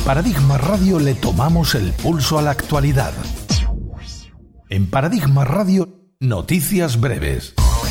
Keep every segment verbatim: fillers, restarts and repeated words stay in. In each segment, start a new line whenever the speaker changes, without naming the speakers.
Paradigma Radio le tomamos el pulso a la actualidad. En Paradigma Radio, noticias breves.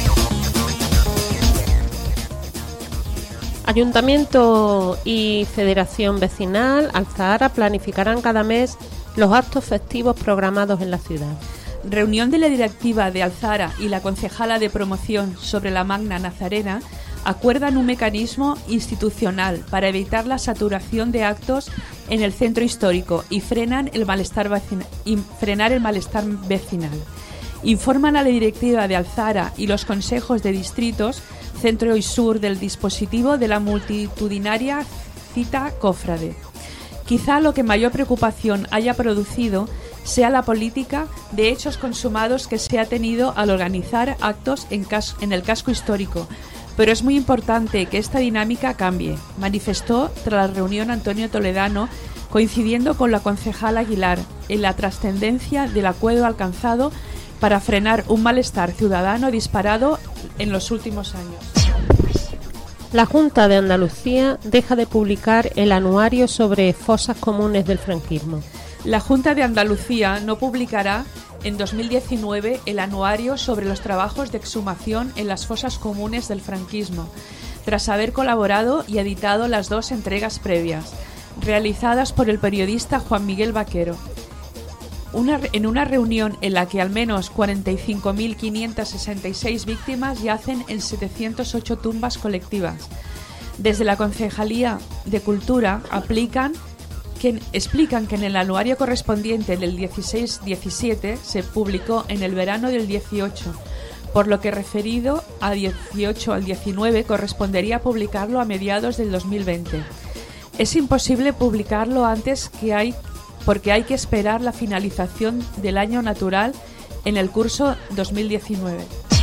Ayuntamiento y Federación Vecinal Alzahara planificarán cada mes los actos festivos programados en la ciudad.
Reunión de la directiva de Alzahara y la concejala de promoción sobre la Magna Nazarena acuerdan un mecanismo institucional para evitar la saturación de actos en el centro histórico y frenan el malestar vecina, y frenar el malestar vecinal. Informan a la directiva de Alzahara y los consejos de distritos centro y sur del dispositivo de la multitudinaria cita cofrade. Quizá lo que mayor preocupación haya producido sea la política de hechos consumados que se ha tenido al organizar actos en, cas- en el casco histórico, pero es muy importante que esta dinámica cambie, manifestó tras la reunión Antonio Toledano, coincidiendo con la concejala Aguilar, en la trascendencia del acuerdo alcanzado para frenar un malestar ciudadano disparado en los últimos años.
La Junta de Andalucía deja de publicar el anuario sobre fosas comunes del franquismo.
La Junta de Andalucía no publicará en dos mil diecinueve el anuario sobre los trabajos de exhumación en las fosas comunes del franquismo, tras haber colaborado y editado las dos entregas previas, realizadas por el periodista Juan Miguel Vaquero. Una, en una reunión en la que al menos cuarenta y cinco mil quinientas sesenta y seis víctimas yacen en setecientas ocho tumbas colectivas. Desde la Concejalía de Cultura aplican que, explican que en el anuario correspondiente del dieciséis diecisiete se publicó en el verano del dieciocho, por lo que referido a dieciocho al diecinueve correspondería publicarlo a mediados del dos mil veinte. Es imposible publicarlo antes que hay porque hay que esperar la finalización del año natural en el curso dos mil diecinueve.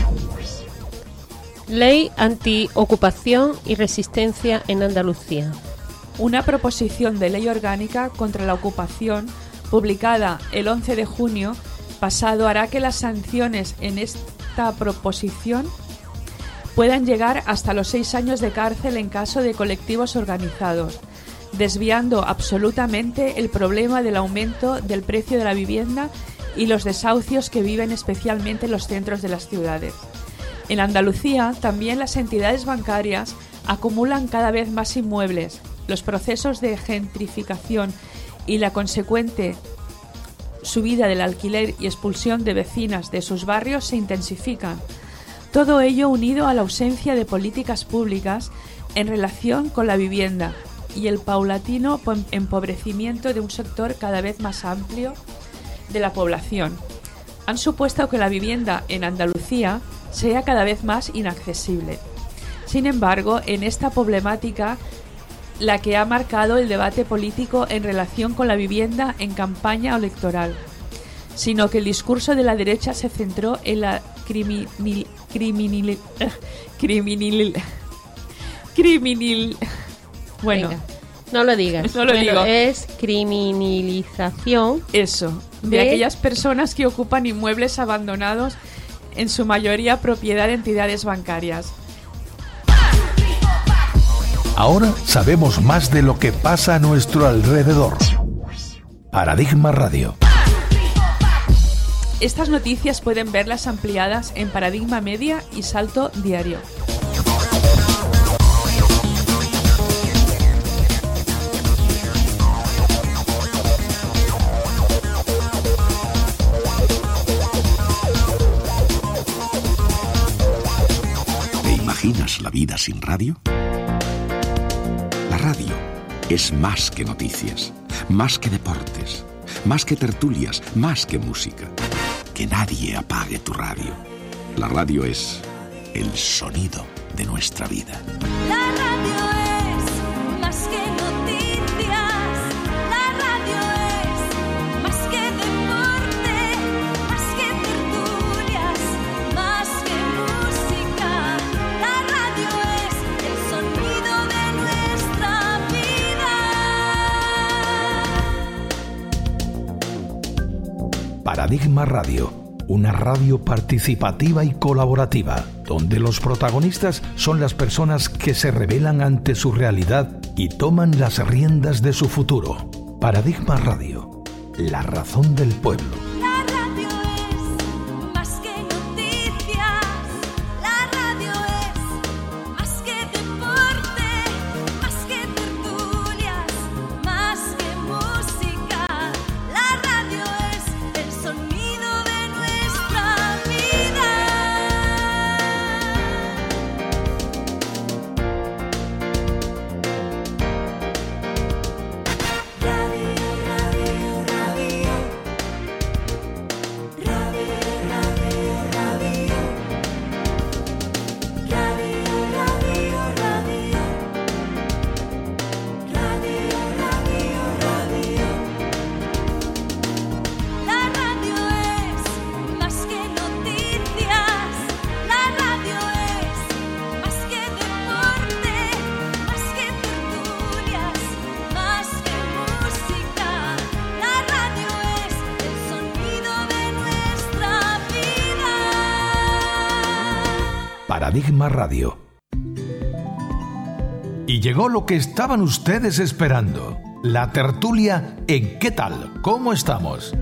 Ley antiocupación y resistencia en Andalucía.
Una proposición de ley orgánica contra la ocupación, publicada el once de junio pasado, hará que las sanciones en esta proposición puedan llegar hasta los seis años de cárcel en caso de colectivos organizados, desviando absolutamente el problema del aumento del precio de la vivienda y los desahucios que viven especialmente en los centros de las ciudades. En Andalucía, también las entidades bancarias acumulan cada vez más inmuebles. Los procesos de gentrificación y la consecuente subida del alquiler y expulsión de vecinas de sus barrios se intensifican. Todo ello unido a la ausencia de políticas públicas en relación con la vivienda y el paulatino empobrecimiento de un sector cada vez más amplio de la población han supuesto que la vivienda en Andalucía sea cada vez más inaccesible. Sin embargo, en esta problemática, la que ha marcado el debate político en relación con la vivienda en campaña electoral, sino que el discurso de la derecha se centró en la criminal criminal criminal criminal bueno,
venga, no lo digas.
No lo
bueno,
digo.
Es criminalización.
Eso, de, de aquellas personas que ocupan inmuebles abandonados, en su mayoría propiedad de entidades bancarias.
Ahora sabemos más de lo que pasa a nuestro alrededor. Paradigma Radio.
Estas noticias pueden verlas ampliadas en Paradigma Media y Salto Diario.
¿Imaginas la vida sin radio? La radio es más que noticias, más que deportes, más que tertulias, más que música. Que nadie apague tu radio. La radio es el sonido de nuestra vida.
La radio es más que noticias. La radio es más que deporte, más que tertulias, más que música. La radio es el sonido de nuestra vida.
Paradigma Radio, una radio participativa y colaborativa, donde los protagonistas son las personas que se rebelan ante su realidad y toman las riendas de su futuro. Paradigma Radio, la razón del pueblo.
La radio es más que noticias, la radio es más que deporte, más que tertulias, más que música. La radio es el sonido de nuestra vida.
Paradigma Radio. Y llegó lo que estaban ustedes esperando, la tertulia en ¿Qué tal? ¿Cómo estamos?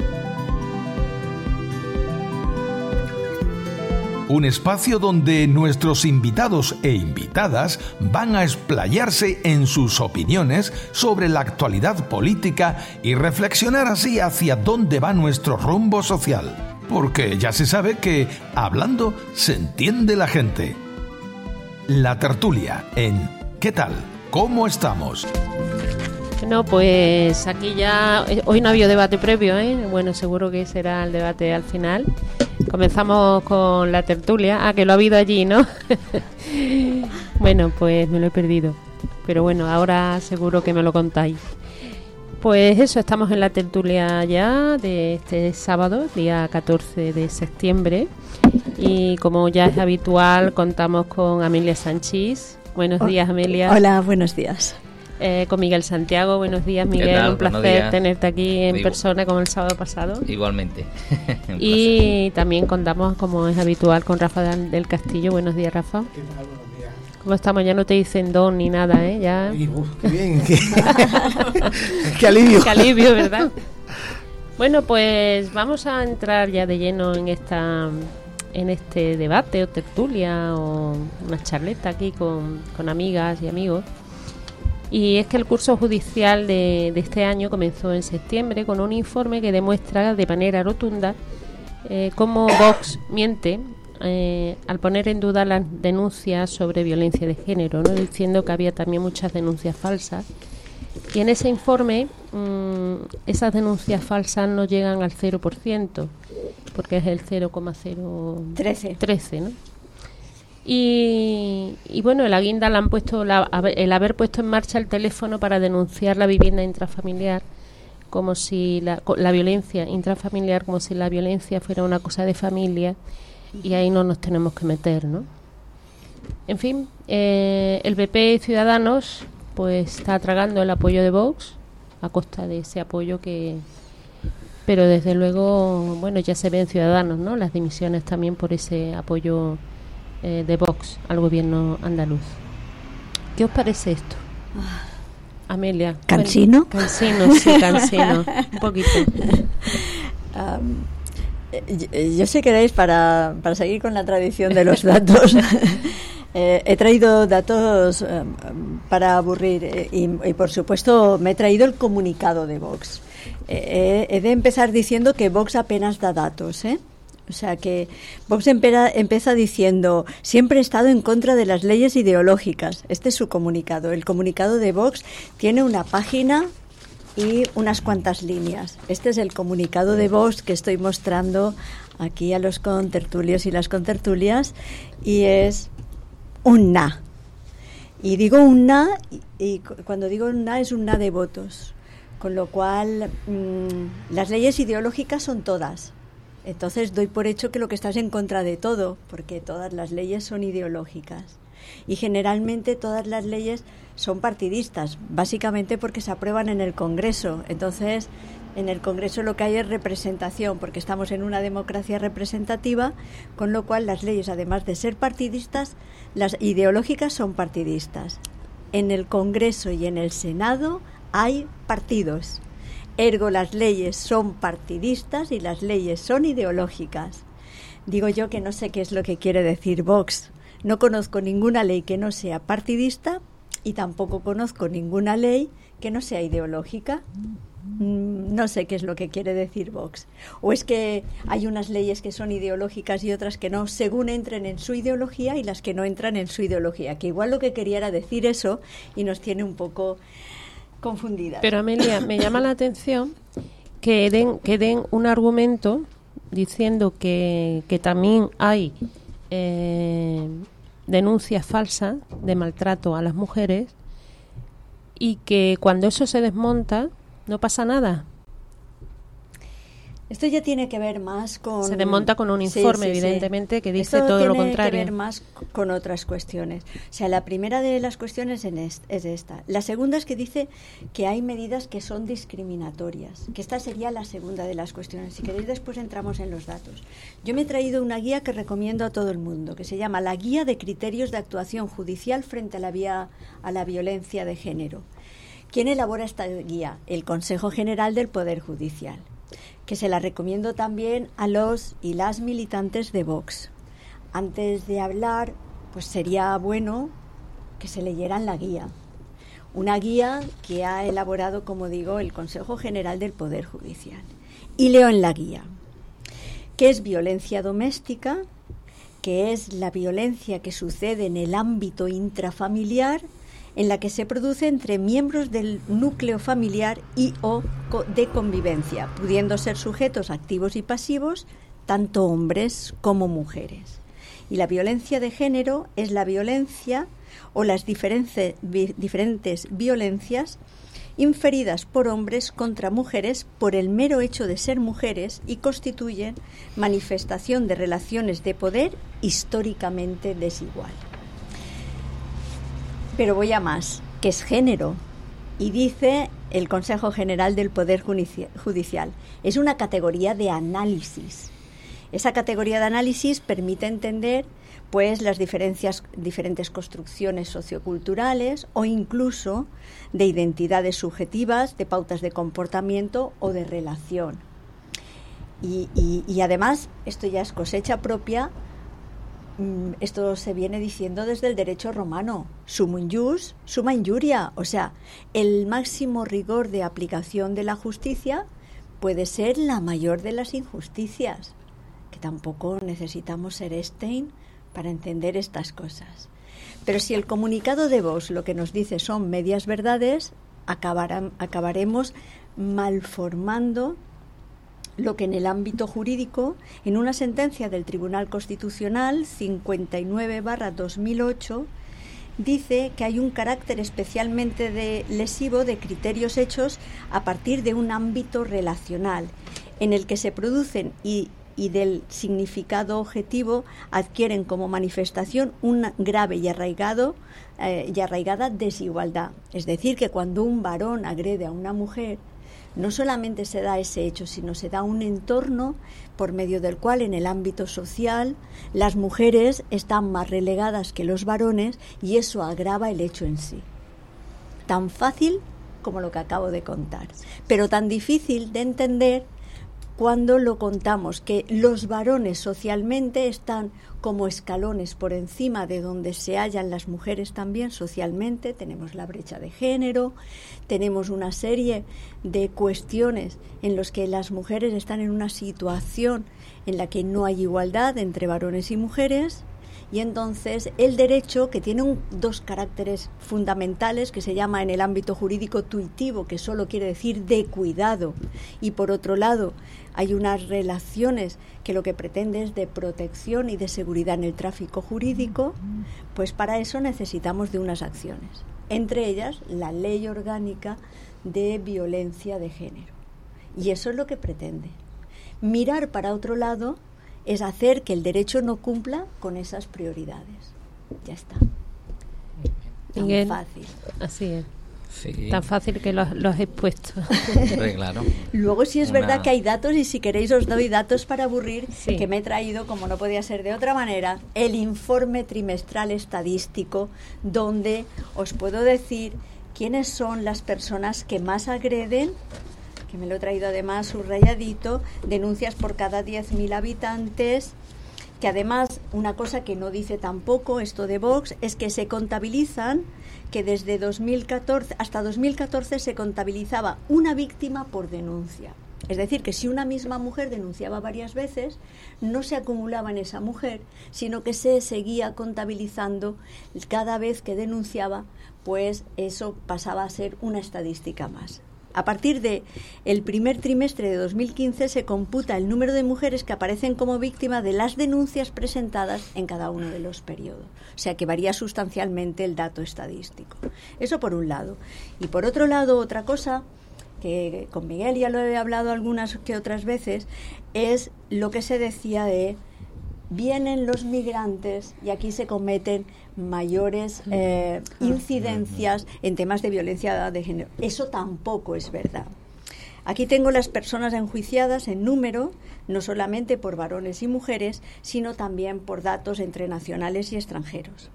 Un espacio donde nuestros invitados e invitadas van a explayarse en sus opiniones sobre la actualidad política y reflexionar así hacia dónde va nuestro rumbo social. Porque ya se sabe que hablando se entiende la gente. La tertulia en ¿Qué tal? ¿Cómo estamos?
Bueno, pues aquí ya... Hoy no ha habido debate previo, ¿eh? Bueno, seguro que será el debate al final. Comenzamos con la tertulia. Ah, que lo ha habido allí, ¿no? Bueno, pues me lo he perdido. Pero bueno, ahora seguro que me lo contáis. Pues eso, estamos en la tertulia ya de este sábado, día catorce de septiembre. Y como ya es habitual, contamos con Amelia Sanchís. Buenos días, Amelia.
Hola, buenos días.
Eh, con Miguel Santiago. Buenos días, Miguel. Un placer tenerte aquí en Igual. persona como el sábado pasado.
Igualmente.
Y también contamos, como es habitual, con Rafa del Castillo. Buenos días, Rafa.
¿Qué tal? Buenos días.
¿Cómo estamos? Ya no te dicen don ni nada, ¿eh? Ya...
Ay, uf, qué bien. Qué, qué alivio.
Qué alivio, ¿verdad? Bueno, pues vamos a entrar ya de lleno en esta... en este debate o tertulia o una charleta aquí con, con amigas y amigos. Y es que el curso judicial de, de este año comenzó en septiembre con un informe que demuestra de manera rotunda eh, cómo Vox miente eh, al poner en duda las denuncias sobre violencia de género, ¿no? Diciendo que había también muchas denuncias falsas. Y en ese informe mmm, esas denuncias falsas no llegan al cero por ciento, porque es el cero coma cero trece, ¿no? Y, y bueno, el guinda le han puesto la, el haber puesto en marcha el teléfono para denunciar la vivienda intrafamiliar, como si la, la violencia intrafamiliar, como si la violencia fuera una cosa de familia, y ahí no nos tenemos que meter, ¿no? En fin, eh, el P P y Ciudadanos pues está tragando el apoyo de Vox a costa de ese apoyo que... Pero desde luego, bueno, ya se ven Ciudadanos, ¿no? Las dimisiones también por ese apoyo eh, de Vox al gobierno andaluz. ¿Qué os parece esto? Amelia.
¿Cansino?
Bueno, cansino, sí, cansino. Un poquito.
Um, yo, yo sé que queréis, para, para seguir con la tradición de los datos... Eh, he traído datos eh, para aburrir eh, y, y por supuesto me he traído el comunicado de Vox. Eh, he de empezar diciendo que Vox apenas da datos, ¿eh? O sea que Vox empera, empieza diciendo: siempre he estado en contra de las leyes ideológicas. Este es su comunicado. El comunicado de Vox tiene una página y unas cuantas líneas. Este es el comunicado de Vox que estoy mostrando aquí a los contertulios y las contertulias, y es un na. Y digo un na, y, y cuando digo un na es un na de votos. Con lo cual, mmm, las leyes ideológicas son todas. Entonces doy por hecho que lo que estás en contra de todo, porque todas las leyes son ideológicas. Y generalmente todas las leyes son partidistas, básicamente porque se aprueban en el Congreso. Entonces, en el Congreso lo que hay es representación, porque estamos en una democracia representativa, con lo cual las leyes, además de ser partidistas, las ideológicas son partidistas. En el Congreso y en el Senado hay partidos. Ergo, las leyes son partidistas y las leyes son ideológicas. Digo yo que no sé qué es lo que quiere decir Vox. No conozco ninguna ley que no sea partidista y tampoco conozco ninguna ley que no sea ideológica. No sé qué es lo que quiere decir Vox. O es que hay unas leyes que son ideológicas y otras que no, según entren en su ideología, y las que no entran en su ideología. Que igual lo que quería era decir eso y nos tiene un poco confundidas.
Pero Amelia, me llama la atención que den, que den un argumento diciendo que, que también hay eh, denuncias falsas de maltrato a las mujeres y que cuando eso se desmonta no pasa nada.
Esto ya tiene que ver más con...
Se desmonta con un informe, sí, sí, evidentemente, sí, que dice Esto todo lo contrario.
Esto tiene que ver más con otras cuestiones. O sea, la primera de las cuestiones es esta. La segunda es que dice que hay medidas que son discriminatorias, que esta sería la segunda de las cuestiones. Si queréis, después entramos en los datos. Yo me he traído una guía que recomiendo a todo el mundo, que se llama la Guía de Criterios de Actuación Judicial frente a la, vía, a la Violencia de Género. ¿Quién elabora esta guía? El Consejo General del Poder Judicial, que se la recomiendo también a los y las militantes de Vox. Antes de hablar, pues sería bueno que se leyeran la guía. Una guía que ha elaborado, como digo, el Consejo General del Poder Judicial. Y leo en la guía: ¿qué es violencia doméstica? ¿Qué es la violencia que sucede en el ámbito intrafamiliar, en la que se produce entre miembros del núcleo familiar y o de convivencia, pudiendo ser sujetos activos y pasivos, tanto hombres como mujeres? Y la violencia de género es la violencia o las diferente, vi, diferentes violencias inferidas por hombres contra mujeres por el mero hecho de ser mujeres y constituyen manifestación de relaciones de poder históricamente desigual. Pero voy a más, que es género, y dice el Consejo General del Poder Judicial, es una categoría de análisis. Esa categoría de análisis permite entender pues las diferencias, diferentes construcciones socioculturales o incluso de identidades subjetivas, de pautas de comportamiento o de relación. Y, y, y además, esto ya es cosecha propia. Esto se viene diciendo desde el derecho romano, sumum ius, summa injuria, o sea, el máximo rigor de aplicación de la justicia puede ser la mayor de las injusticias, que tampoco necesitamos ser Einstein para entender estas cosas. Pero si el comunicado de Vox lo que nos dice son medias verdades, acabarán, acabaremos malformando lo que en el ámbito jurídico, en una sentencia del Tribunal Constitucional cincuenta y nueve barra dos mil ocho, dice que hay un carácter especialmente de lesivo de criterios hechos a partir de un ámbito relacional, en el que se producen y, y del significado objetivo adquieren como manifestación una grave y, arraigado, eh, y arraigada desigualdad. Es decir, que cuando un varón agrede a una mujer, no solamente se da ese hecho, sino se da un entorno por medio del cual en el ámbito social las mujeres están más relegadas que los varones y eso agrava el hecho en sí. Tan fácil como lo que acabo de contar, pero tan difícil de entender cuando lo contamos, que los varones socialmente están como escalones por encima de donde se hallan las mujeres también socialmente. Tenemos la brecha de género, tenemos una serie de cuestiones en las que las mujeres están en una situación en la que no hay igualdad entre varones y mujeres. Y entonces el derecho, que tiene un, dos caracteres fundamentales, que se llama en el ámbito jurídico tuitivo, que solo quiere decir de cuidado, y por otro lado hay unas relaciones que lo que pretende es de protección y de seguridad en el tráfico jurídico, pues para eso necesitamos de unas acciones, entre ellas la Ley Orgánica de Violencia de Género. Y eso es lo que pretende. Mirar para otro lado es hacer que el derecho no cumpla con esas prioridades. Ya está. Tan
Miguel,
fácil.
Así es.
Sí.
Tan fácil que lo, lo has expuesto.
Sí, claro.
Luego sí es
Una...
verdad que hay datos, y si queréis os doy datos para aburrir,
sí.
que me he traído, como no podía ser de otra manera, el informe trimestral estadístico, donde os puedo decir quiénes son las personas que más agreden, que me lo he traído además subrayadito, denuncias por cada diez mil habitantes, que además, una cosa que no dice tampoco esto de Vox, es que se contabilizan, que desde dos mil catorce hasta dos mil catorce se contabilizaba una víctima por denuncia. Es decir, que si una misma mujer denunciaba varias veces, no se acumulaba en esa mujer, sino que se seguía contabilizando cada vez que denunciaba, pues eso pasaba a ser una estadística más. A partir de el primer trimestre de dos mil quince se computa el número de mujeres que aparecen como víctimas de las denuncias presentadas en cada uno de los periodos. O sea que varía sustancialmente el dato estadístico. Eso por un lado. Y por otro lado, otra cosa que con Miguel ya lo he hablado algunas que otras veces, es lo que se decía de vienen los migrantes y aquí se cometen mayores eh, incidencias en temas de violencia de género. Eso tampoco es verdad. Aquí tengo las personas enjuiciadas en número, no solamente por varones y mujeres, sino también por datos entre nacionales y extranjeros.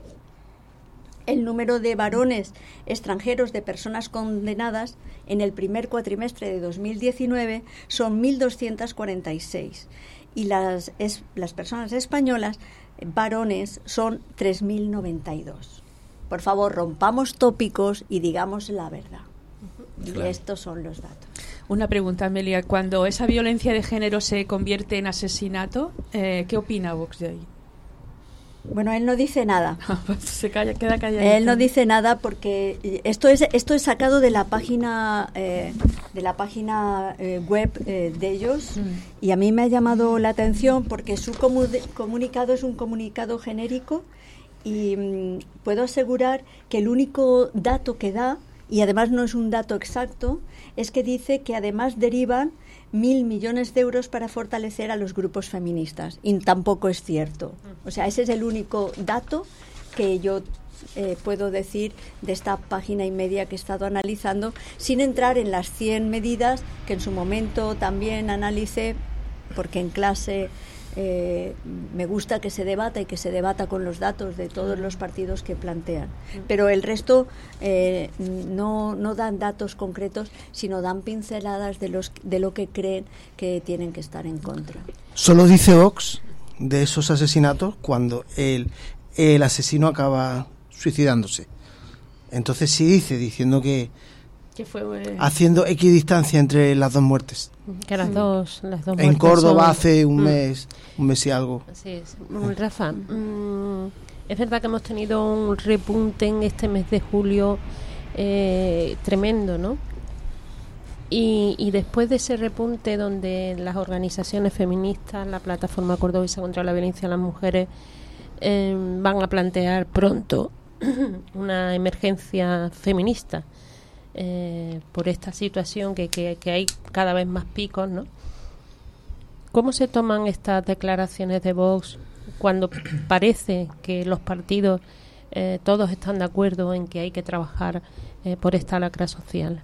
El número de varones extranjeros de personas condenadas en el primer cuatrimestre de dos mil diecinueve son mil doscientos cuarenta y seis y las, es, las personas españolas varones son tres mil noventa y dos. Por favor, rompamos tópicos y digamos la verdad. Claro. Y estos son los datos.
Una pregunta, Amelia. Cuando esa violencia de género se convierte en asesinato, eh, ¿qué opina Vox de ahí?
Bueno, él no dice nada.
Se calla, queda calladito.
Él no dice nada porque esto es esto es sacado de la página eh, de la página eh, web eh, de ellos mm. y a mí me ha llamado la atención porque su comu- comunicado es un comunicado genérico y mm, puedo asegurar que el único dato que da, y además no es un dato exacto, es que dice que además derivan mil millones de euros para fortalecer a los grupos feministas. Y tampoco es cierto. O sea, ese es el único dato que yo eh, puedo decir de esta página y media que he estado analizando, sin entrar en las cien medidas que en su momento también analicé, porque en clase eh, me gusta que se debata y que se debata con los datos de todos los partidos que plantean. Pero el resto eh, no, no dan datos concretos, sino dan pinceladas de, los, de lo que creen que tienen que estar en contra.
Solo dice Vox de esos asesinatos cuando el, el asesino acaba suicidándose. Entonces sí dice, diciendo que
¿Qué fue, eh?
haciendo equidistancia entre las dos muertes.
Que las dos, las dos
en Córdoba
son...
hace un
mm.
mes, un mes y algo.
Así es. Rafa, mm, es verdad que hemos tenido un repunte en este mes de julio eh, tremendo, ¿no? Y, y después de ese repunte donde las organizaciones feministas, la Plataforma Cordobesa contra la Violencia a las Mujeres, eh, van a plantear pronto una emergencia feminista, Eh, por esta situación que, que, que hay cada vez más picos, ¿no? ¿Cómo se toman estas declaraciones de Vox cuando parece que los partidos eh, todos están de acuerdo en que hay que trabajar eh, por esta lacra social?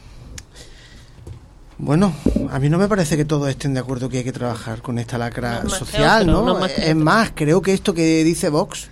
Bueno, a mí no me parece que todos estén de acuerdo que hay que trabajar con esta lacra
no
social,
otro,
¿no?
no más
es más, creo que esto que dice Vox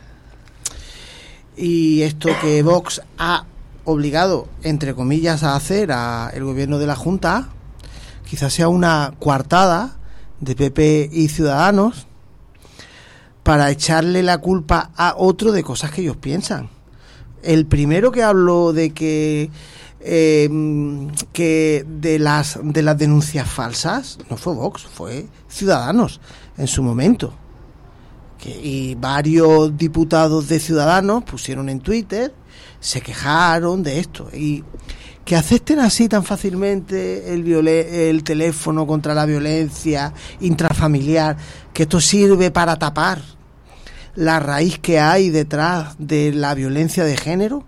y esto que Vox ha obligado, entre comillas, a hacer a el gobierno de la Junta, quizás sea una coartada de P P y Ciudadanos para echarle la culpa a otro de cosas que ellos piensan. El primero que habló de que eh, que de las de las denuncias falsas no fue Vox, fue Ciudadanos en su momento. Que, y varios diputados de Ciudadanos pusieron en Twitter, se quejaron de esto, y que acepten así tan fácilmente el viole- el teléfono contra la violencia intrafamiliar, que esto sirve para tapar la raíz que hay detrás de la violencia de género,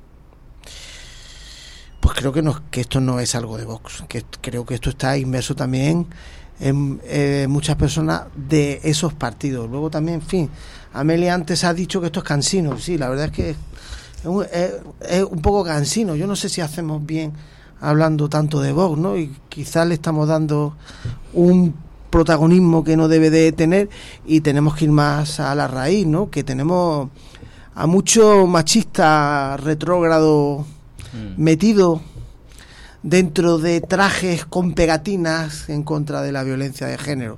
pues creo que no, que esto no es algo de Vox, que creo que esto está inmerso también en eh, muchas personas de esos partidos. Luego también, en fin, Amelia antes ha dicho que esto es cansino. Sí, la verdad es que es un, es, es un poco cansino. Yo no sé si hacemos bien hablando tanto de Vox, ¿no? Y quizás le estamos dando un protagonismo que no debe de tener y tenemos que ir más a la raíz, ¿no? Que tenemos a muchos machistas retrógrados mm. metido dentro de trajes con pegatinas en contra de la violencia de género.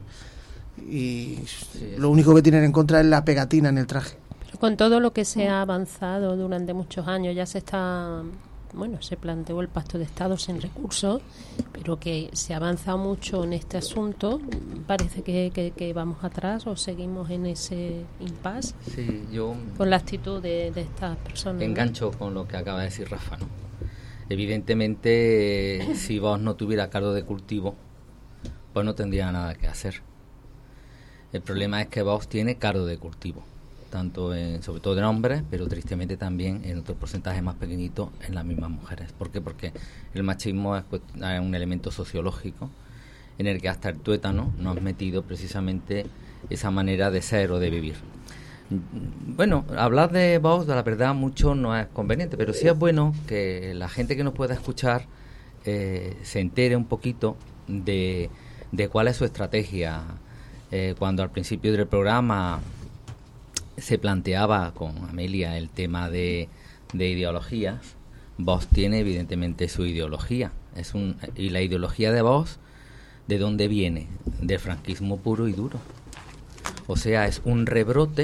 Y sí, lo único que tienen en contra es la pegatina en el traje.
Pero con todo lo que se ha avanzado durante muchos años, ya se está... Bueno, se planteó el pacto de Estado sin recursos, pero que se ha avanzado mucho en este asunto. Parece que, que, que vamos atrás o seguimos en ese impasse.
Sí, yo...
Con la actitud de, de estas personas.
Engancho, ¿no?, con lo que acaba de decir Rafa, ¿no? Evidentemente, eh, si Vox no tuviera cargo de cultivo, pues no tendría nada que hacer. El problema es que Vox tiene cargo de cultivo, tanto en, sobre todo en hombres, pero tristemente también en otro porcentaje más pequeñito en las mismas mujeres. ¿Por qué? Porque el machismo es, pues, es un elemento sociológico en el que hasta el tuétano nos ha metido precisamente esa manera de ser o de vivir. Bueno, hablar de Vox, de la verdad, mucho no es conveniente, pero sí es bueno que la gente que nos pueda escuchar eh, se entere un poquito de, de cuál es su estrategia. Eh, cuando al principio del programa se planteaba con Amelia el tema de, de ideologías, Vox tiene evidentemente su ideología. Es un, y la ideología de Vox, ¿de dónde viene? Del franquismo puro y duro. O sea, es un rebrote,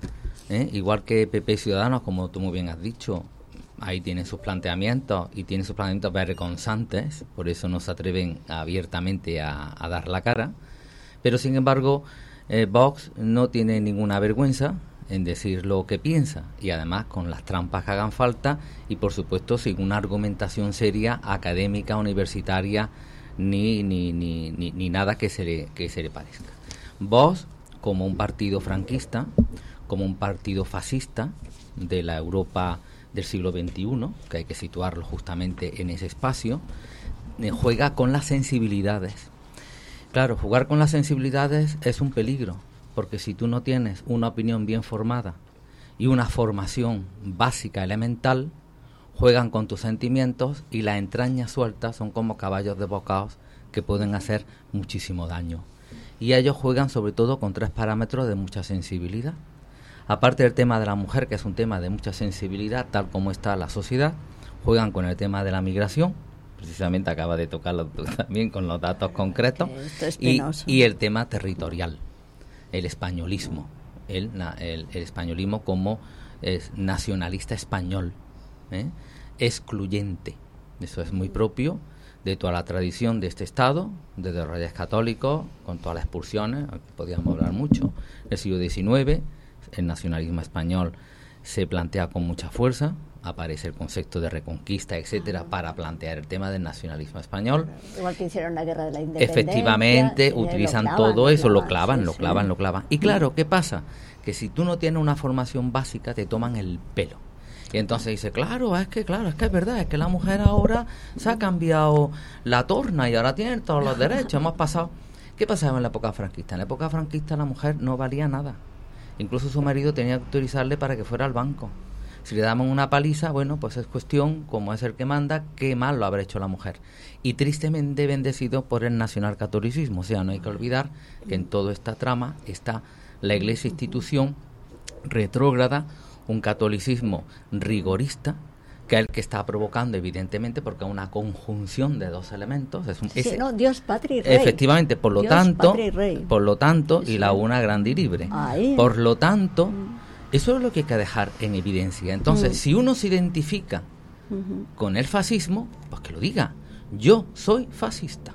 ¿eh? Igual que P P Ciudadanos, como tú muy bien has dicho, ahí tienen sus planteamientos y tienen sus planteamientos vergonzantes, por eso no se atreven abiertamente a, a dar la cara. Pero sin embargo, eh, Vox no tiene ninguna vergüenza en decir lo que piensa, y además con las trampas que hagan falta, y por supuesto sin una argumentación seria, académica, universitaria, ni ni, ni, ni, ni nada que se le, que se le parezca. Vox, como un partido franquista, como un partido fascista de la Europa del siglo veintiuno, que hay que situarlo justamente en ese espacio, eh, juega con las sensibilidades. Claro, jugar con las sensibilidades es un peligro, porque si tú no tienes una opinión bien formada y una formación básica, elemental, juegan con tus sentimientos y las entrañas sueltas son como caballos desbocados que pueden hacer muchísimo daño. Y ellos juegan sobre todo con tres parámetros de mucha sensibilidad. Aparte del tema de la mujer, que es un tema de mucha sensibilidad, tal como está la sociedad, juegan con el tema de la migración, precisamente acaba de tocarlo también con los datos concretos, y, y el tema territorial, el españolismo, el, el, el españolismo como es nacionalista español, ¿eh? excluyente. Eso es muy propio de toda la tradición de este Estado, desde los Reyes Católicos, con todas las expulsiones, aquí podríamos hablar mucho, del siglo diecinueve, el nacionalismo español se plantea con mucha fuerza, aparece el concepto de reconquista, etcétera, para plantear el tema del nacionalismo español.
Igual que hicieron la guerra de la independencia.
Efectivamente,
eh,
utilizan
lo clavan,
todo eso,
lo
lo
clavan,
clavan,
sí,
lo
sí.
clavan, lo clavan. Y claro, ¿qué pasa? Que si tú no tienes una formación básica, te toman el pelo. Y entonces dice, claro, es que claro, es que es verdad, es que la mujer ahora se ha cambiado la torna y ahora tiene todos los derechos, hemos pasado... ¿Qué pasaba en la época franquista? En la época franquista la mujer no valía nada. Incluso su marido tenía que autorizarle para que fuera al banco. Si le daban una paliza, bueno, pues es cuestión, como es el que manda, qué mal lo habrá hecho la mujer. Y tristemente bendecido por el nacionalcatolicismo. O sea, no hay que olvidar que en toda esta trama está la Iglesia institución retrógrada, un catolicismo rigorista, que es el que está provocando, evidentemente, porque es una conjunción de dos elementos. Es un,
Sí,
ese,
no, Dios, patria y rey.
efectivamente, por lo
Dios,
tanto,
patria y rey.
por lo tanto,
Sí,
y
sí.
la una grande y libre.
Ahí.
Por lo tanto, eso es lo que hay que dejar en evidencia. Entonces,
Mm.
si uno se identifica
Ujú.
con el fascismo, pues que lo diga. Yo soy fascista.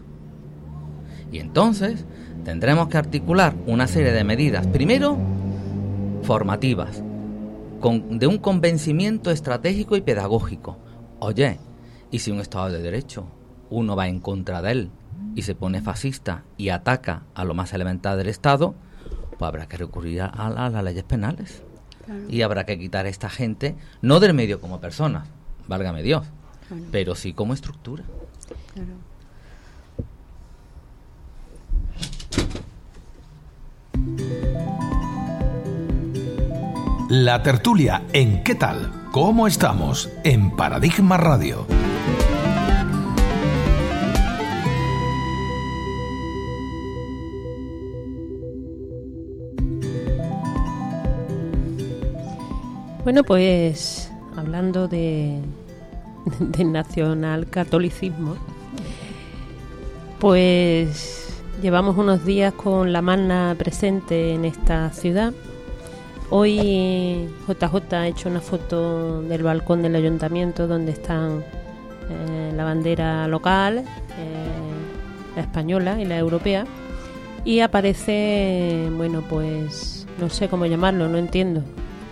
Y entonces tendremos que articular una serie de medidas, primero, formativas, con, de un convencimiento estratégico y pedagógico. Oye, y si un Estado de Derecho uno va en contra de él y se pone fascista y ataca a lo más elemental del Estado, pues habrá que recurrir a, a las leyes penales.
Claro.
Y habrá que quitar a esta gente, no del medio como personas, válgame Dios,
Claro.
pero sí como estructura.
Claro.
La tertulia en ¿Qué tal? ¿Cómo estamos? En Paradigma Radio.
Bueno, pues hablando de, del nacionalcatolicismo, pues llevamos unos días con la magna presente en esta ciudad. Hoy J J ha hecho una foto del balcón del ayuntamiento donde están eh, la bandera local, eh, la española y la europea, y aparece, bueno, pues no sé cómo llamarlo, no entiendo.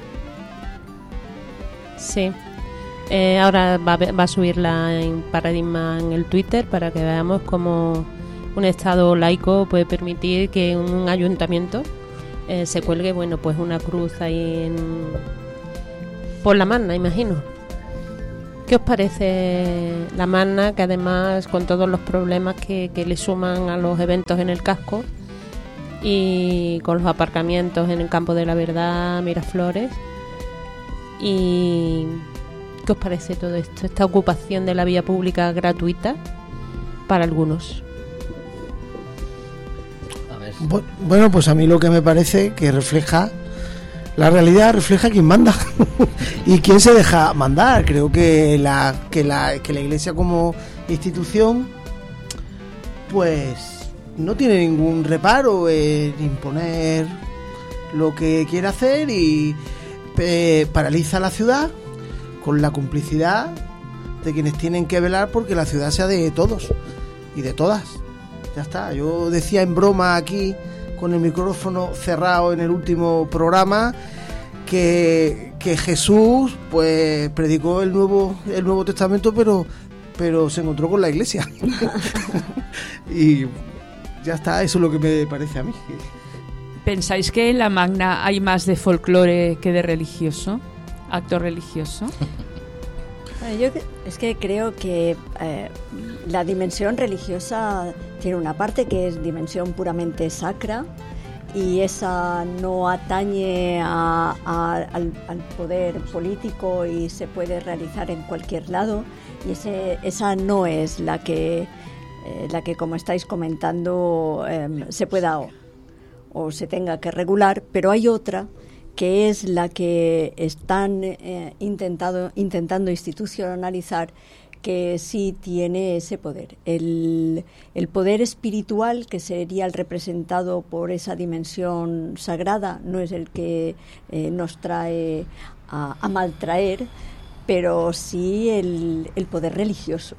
Sí. Eh, ahora va, va a subirla en Paradigma en el Twitter para que veamos cómo un Estado laico puede permitir que en un ayuntamiento eh, se cuelgue, bueno, pues una cruz ahí en, por la magna, imagino. ¿Qué os parece la magna, que además con todos los problemas que, que le suman a los eventos en el casco y con los aparcamientos en el Campo de la Verdad, Miraflores? ¿Y qué os parece todo esto, esta ocupación de la vía pública gratuita para algunos?
A ver.
Bueno, pues a mí lo que me parece que refleja la realidad, refleja quién manda y quién se deja mandar. Creo que la que la que la Iglesia como institución pues no tiene ningún reparo en imponer lo que quiere hacer y eh, paraliza la ciudad con la complicidad de quienes tienen que velar porque la ciudad sea de todos y de todas. Ya está. Yo decía en broma aquí con el micrófono cerrado en el último programa que, que Jesús pues predicó el nuevo el Nuevo Testamento, pero pero se encontró con la Iglesia. Y ya está, eso es lo que me parece a mí.
¿Pensáis que en la magna hay más de folclore que de religioso? ¿Acto religioso?
Bueno, yo es que creo que eh, la dimensión religiosa tiene una parte que es dimensión puramente sacra y esa no atañe a, a, al, al poder político y se puede realizar en cualquier lado, y ese, esa no es la que, eh, la que como estáis comentando, eh, se pueda o, o se tenga que regular, pero hay otra que es la que están eh, intentado, intentando institucionalizar, que sí tiene ese poder. El, el poder espiritual, que sería el representado por esa dimensión sagrada, no es el que eh, nos trae a, a maltraer, pero sí el, el poder religioso.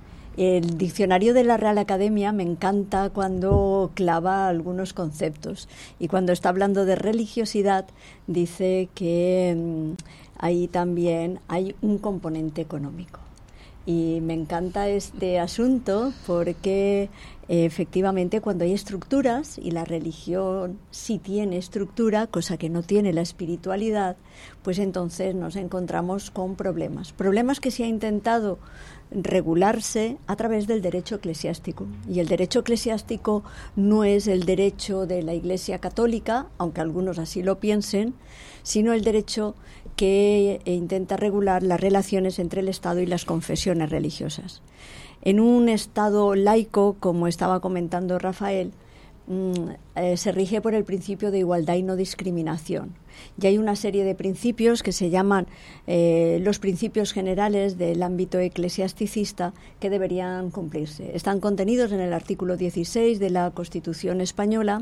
El diccionario de la Real Academia me encanta cuando clava algunos conceptos, y cuando está hablando de religiosidad dice que mmm, ahí también hay un componente económico. Y me encanta este asunto porque eh, efectivamente cuando hay estructuras, y la religión sí tiene estructura, cosa que no tiene la espiritualidad, pues entonces nos encontramos con problemas. Problemas que se ha intentado regularse a través del derecho eclesiástico. Y el derecho eclesiástico no es el derecho de la Iglesia Católica, aunque algunos así lo piensen, sino el derecho que intenta regular las relaciones entre el Estado y las confesiones religiosas. En un Estado laico, como estaba comentando Rafael, mm, eh, se rige por el principio de igualdad y no discriminación. Y hay una serie de principios que se llaman eh, los principios generales del ámbito eclesiasticista que deberían cumplirse. Están contenidos en el artículo dieciséis de la Constitución española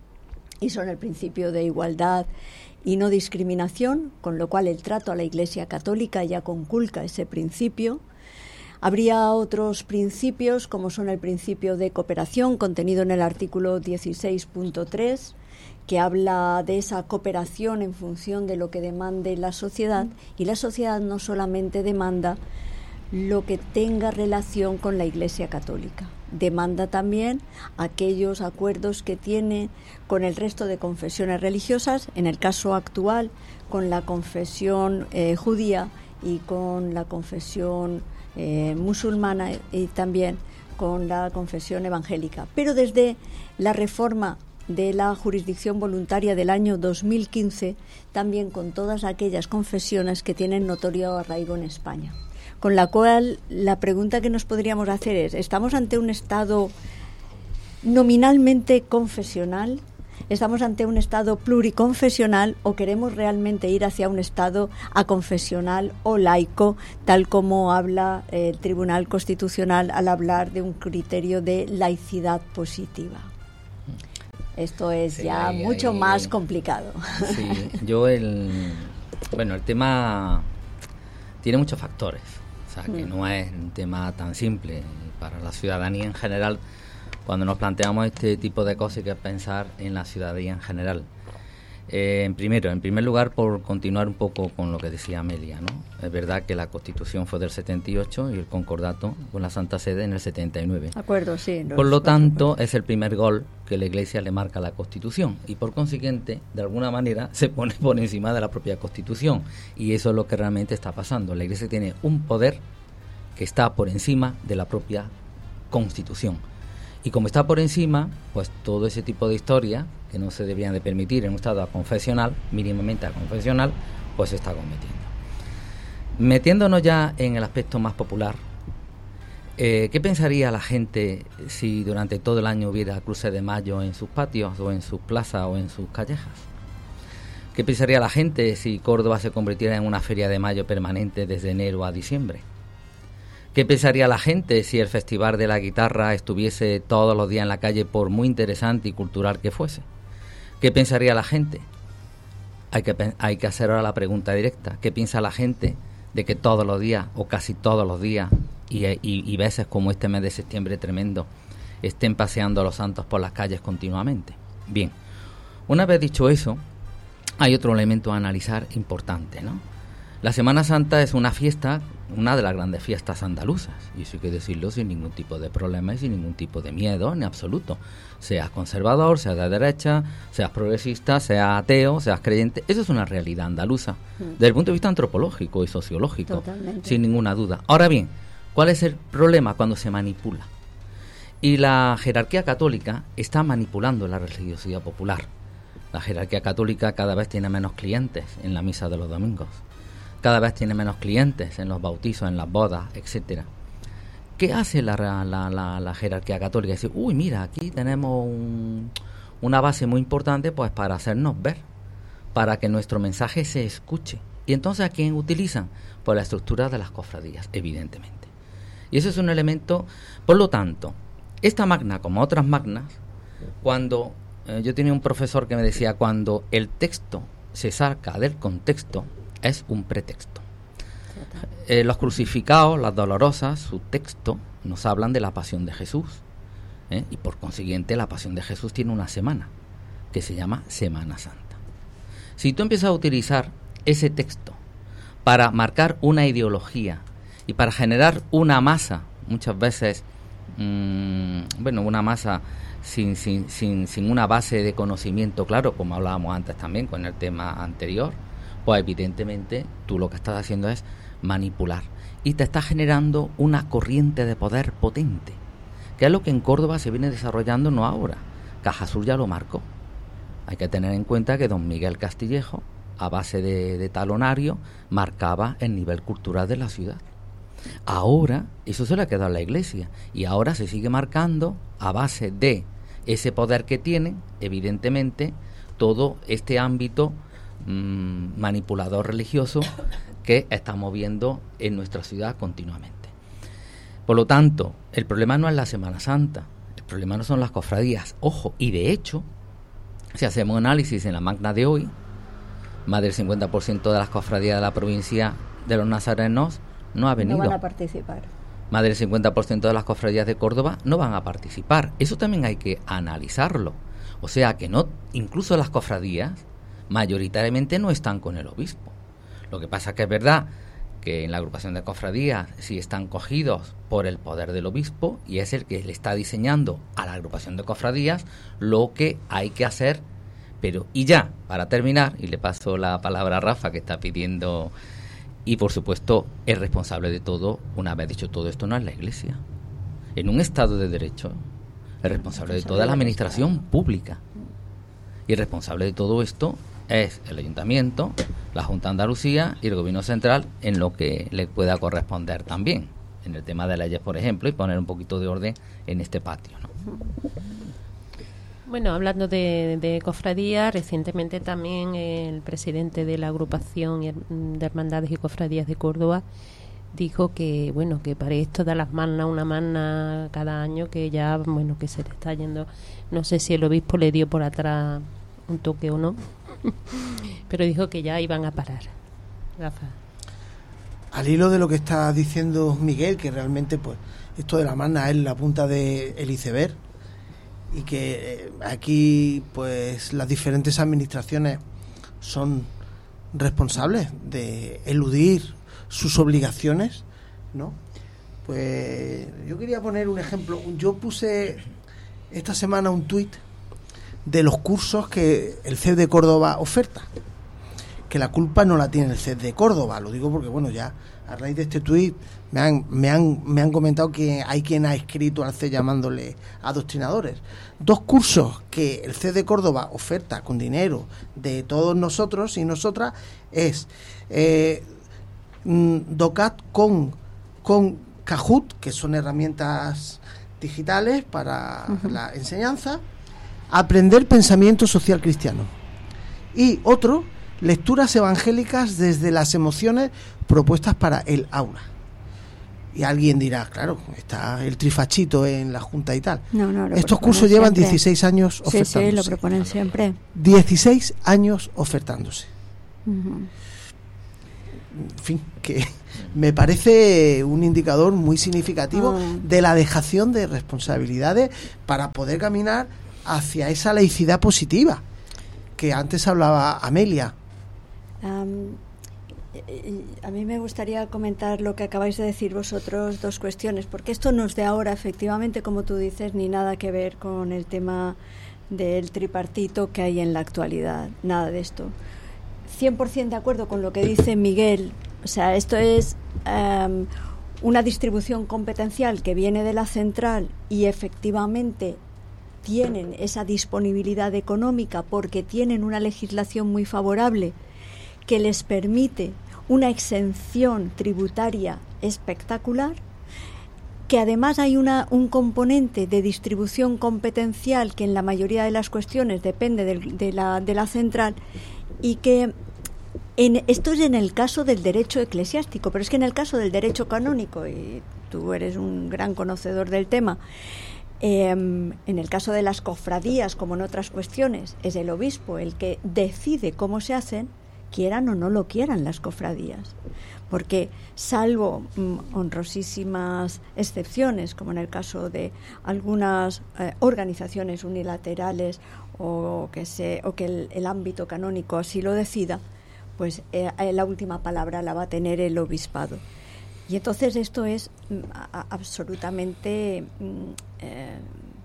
y son el principio de igualdad y no discriminación, con lo cual el trato a la Iglesia Católica ya conculca ese principio. Habría otros principios, como son el principio de cooperación, contenido en el artículo dieciséis punto tres, que habla de esa cooperación en función de lo que demande la sociedad, y la sociedad no solamente demanda lo que tenga relación con la Iglesia Católica, demanda también aquellos acuerdos que tiene con el resto de confesiones religiosas, en el caso actual con la confesión eh, judía y con la confesión eh, musulmana, y también con la confesión evangélica. Pero desde la reforma de la jurisdicción voluntaria del año dos mil quince, también con todas aquellas confesiones que tienen notorio arraigo en España. Con la cual, la pregunta que nos podríamos hacer es, ¿estamos ante un Estado nominalmente confesional? ¿Estamos ante un Estado pluriconfesional o queremos realmente ir hacia un Estado aconfesional o laico, tal como habla el Tribunal Constitucional al hablar de un criterio de laicidad positiva? Esto es
Sí,
ya
ahí-
mucho
ahí-
más complicado.
Sí, yo el... Bueno, el tema tiene muchos factores, o sea, que
Mm.
no es un tema tan simple. Para la ciudadanía en general, cuando nos planteamos este tipo de cosas, hay que pensar en la ciudadanía en general. Eh, en primero, en primer lugar, por continuar un poco con lo que decía Amelia, ¿no? Es verdad que la Constitución fue del setenta y ocho y el concordato con la Santa Sede en el setenta y nueve.
¿De acuerdo? Sí. los-
Por lo
por
tanto,
supuesto.
es el primer gol que la Iglesia le marca a la Constitución y por consiguiente, de alguna manera, se pone por encima de la propia Constitución, y eso es lo que realmente está pasando. La Iglesia tiene un poder que está por encima de la propia Constitución, y como está por encima, pues todo ese tipo de historias que no se debían de permitir en un estado confesional, mínimamente confesional, pues se está cometiendo. Metiéndonos ya en el aspecto más popular, Eh, ¿qué pensaría la gente si durante todo el año hubiera cruces de mayo en sus patios o en sus plazas o en sus callejas? ¿Qué pensaría la gente si Córdoba se convirtiera en una feria de mayo permanente desde enero a diciembre? ¿Qué pensaría la gente si el Festival de la Guitarra estuviese todos los días en la calle, por muy interesante y cultural que fuese? ¿Qué pensaría la gente? Hay que, pen- hay que hacer ahora la pregunta directa. ¿Qué piensa la gente de que todos los días, o casi todos los días, y, y, y veces como este mes de septiembre tremendo, estén paseando a los santos por las calles continuamente? Bien, una vez dicho eso, hay otro elemento a analizar importante, ¿no? La Semana Santa es una fiesta, una de las grandes fiestas andaluzas, y eso hay que decirlo sin ningún tipo de problema y sin ningún tipo de miedo en absoluto. Seas conservador, seas de derecha, seas progresista, seas ateo, seas creyente, eso es una realidad andaluza, desde el punto de vista antropológico y sociológico,
Totalmente.
sin ninguna duda. Ahora bien, ¿cuál es el problema cuando se manipula? Y la jerarquía católica está manipulando la religiosidad popular. La jerarquía católica cada vez tiene menos clientes en la misa de los domingos, cada vez tiene menos clientes en los bautizos, en las bodas, etcétera. ¿Qué hace la, la, la, la jerarquía católica? Dice, uy, mira, aquí tenemos un, una base muy importante pues para hacernos ver, para que nuestro mensaje se escuche. ¿Y entonces a quién utilizan? Pues la estructura de las cofradías, evidentemente. Y eso es un elemento, por lo tanto, esta magna, como otras magnas, cuando eh, yo tenía un profesor que me decía, cuando el texto se saca del contexto, es un pretexto. Eh, los crucificados, las dolorosas, su texto nos hablan de la pasión de Jesús, ¿eh? Y por consiguiente la pasión de Jesús tiene una semana que se llama Semana Santa. Si tú empiezas a utilizar ese texto para marcar una ideología y para generar una masa, muchas veces mmm, bueno, una masa sin, sin, sin, sin una base de conocimiento claro, como hablábamos antes también con el tema anterior, pues evidentemente tú lo que estás haciendo es manipular y te está generando una corriente de poder potente, que es lo que en Córdoba se viene desarrollando no ahora. Cajasur ya lo marcó. Hay que tener en cuenta que don Miguel Castillejo, a base de, de talonario, marcaba el nivel cultural de la ciudad. Ahora eso se le ha quedado a la Iglesia y ahora se sigue marcando a base de ese poder que tienen, evidentemente, todo este ámbito mmm, manipulador religioso que estamos viendo en nuestra ciudad continuamente. Por lo tanto, el problema no es la Semana Santa, el problema no son las cofradías. Ojo, y de hecho, si hacemos análisis en la magna de hoy, más del cincuenta por ciento de las cofradías de la provincia de los nazarenos no ha venido.
No van a participar.
Más del cincuenta por ciento de las cofradías de Córdoba no van a participar. Eso también hay que analizarlo. O sea que no, incluso las cofradías mayoritariamente no están con el obispo. Lo que pasa es que es verdad que en la agrupación de cofradías sí están cogidos por el poder del obispo y es el que le está diseñando a la agrupación de cofradías lo que hay que hacer. Pero, y ya, para terminar, y le paso la palabra a Rafa, que está pidiendo, y por supuesto, el responsable de todo, una vez dicho todo esto, no es la Iglesia. En un Estado de Derecho, el responsable de toda es la administración pública. Y el responsable de todo esto es el Ayuntamiento, la Junta de Andalucía y el Gobierno Central, en lo que le pueda corresponder también, en el tema de leyes, por ejemplo, y poner un poquito de orden en este patio, ¿no?
Bueno, hablando de, de cofradías, recientemente también el presidente de la agrupación de Hermandades y Cofradías de Córdoba dijo que, bueno, que para esto de las mannas, una manna cada año, que ya, bueno, que se le está yendo. No sé si el obispo le dio por atrás un toque o no, pero dijo que ya iban a parar. Rafa.
Al hilo de lo que está diciendo Miguel, que realmente pues esto de la manna es la punta del iceberg, y que eh, aquí pues las diferentes administraciones son responsables de eludir sus obligaciones, ¿no? Pues yo quería poner un ejemplo. Yo puse esta semana un tuit de los cursos que el C E P de Córdoba oferta, que la culpa no la tiene el C E P de Córdoba. Lo digo porque, bueno, ya a raíz de este tuit me han, me han, me han comentado que hay quien ha escrito al C E P llamándole adoctrinadores. Dos cursos que el C E P de Córdoba oferta con dinero de todos nosotros y nosotras es eh, DOCAT con, con Kahoot, que son herramientas digitales para uh-huh. la enseñanza, aprender pensamiento social cristiano, y otro, lecturas evangélicas desde las emociones propuestas para el aula. Y alguien dirá, claro, está el trifachito en la Junta y tal.
No, no,
estos cursos llevan siempre. dieciséis años ofertándose.
Sí, sí, lo proponen siempre.
dieciséis años ofertándose.
Uh-huh.
En fin, que me parece un indicador muy significativo uh. de la dejación de responsabilidades para poder caminar hacia esa laicidad positiva que antes hablaba Amelia.
Um, a mí me gustaría comentar lo que acabáis de decir vosotros, dos cuestiones, porque esto no es de ahora, efectivamente, como tú dices, ni nada que ver con el tema del tripartito que hay en la actualidad, nada de esto. cien por ciento de acuerdo con lo que dice Miguel, o sea, esto es um, una distribución competencial que viene de la central y efectivamente tienen esa disponibilidad económica porque tienen una legislación muy favorable que les permite una exención tributaria espectacular, que además hay una, un componente de distribución competencial que en la mayoría de las cuestiones depende de, de, la, de la central, y que en, esto es en el caso del derecho eclesiástico, pero es que en el caso del derecho canónico, y tú eres un gran conocedor del tema, eh, en el caso de las cofradías, como en otras cuestiones, es el obispo el que decide cómo se hacen, quieran o no lo quieran las cofradías, porque salvo mm, honrosísimas excepciones, como en el caso de algunas eh, organizaciones unilaterales o que se o que el, el ámbito canónico así lo decida, pues eh, la última palabra la va a tener el obispado. Y entonces esto es mm, a, absolutamente mm, eh,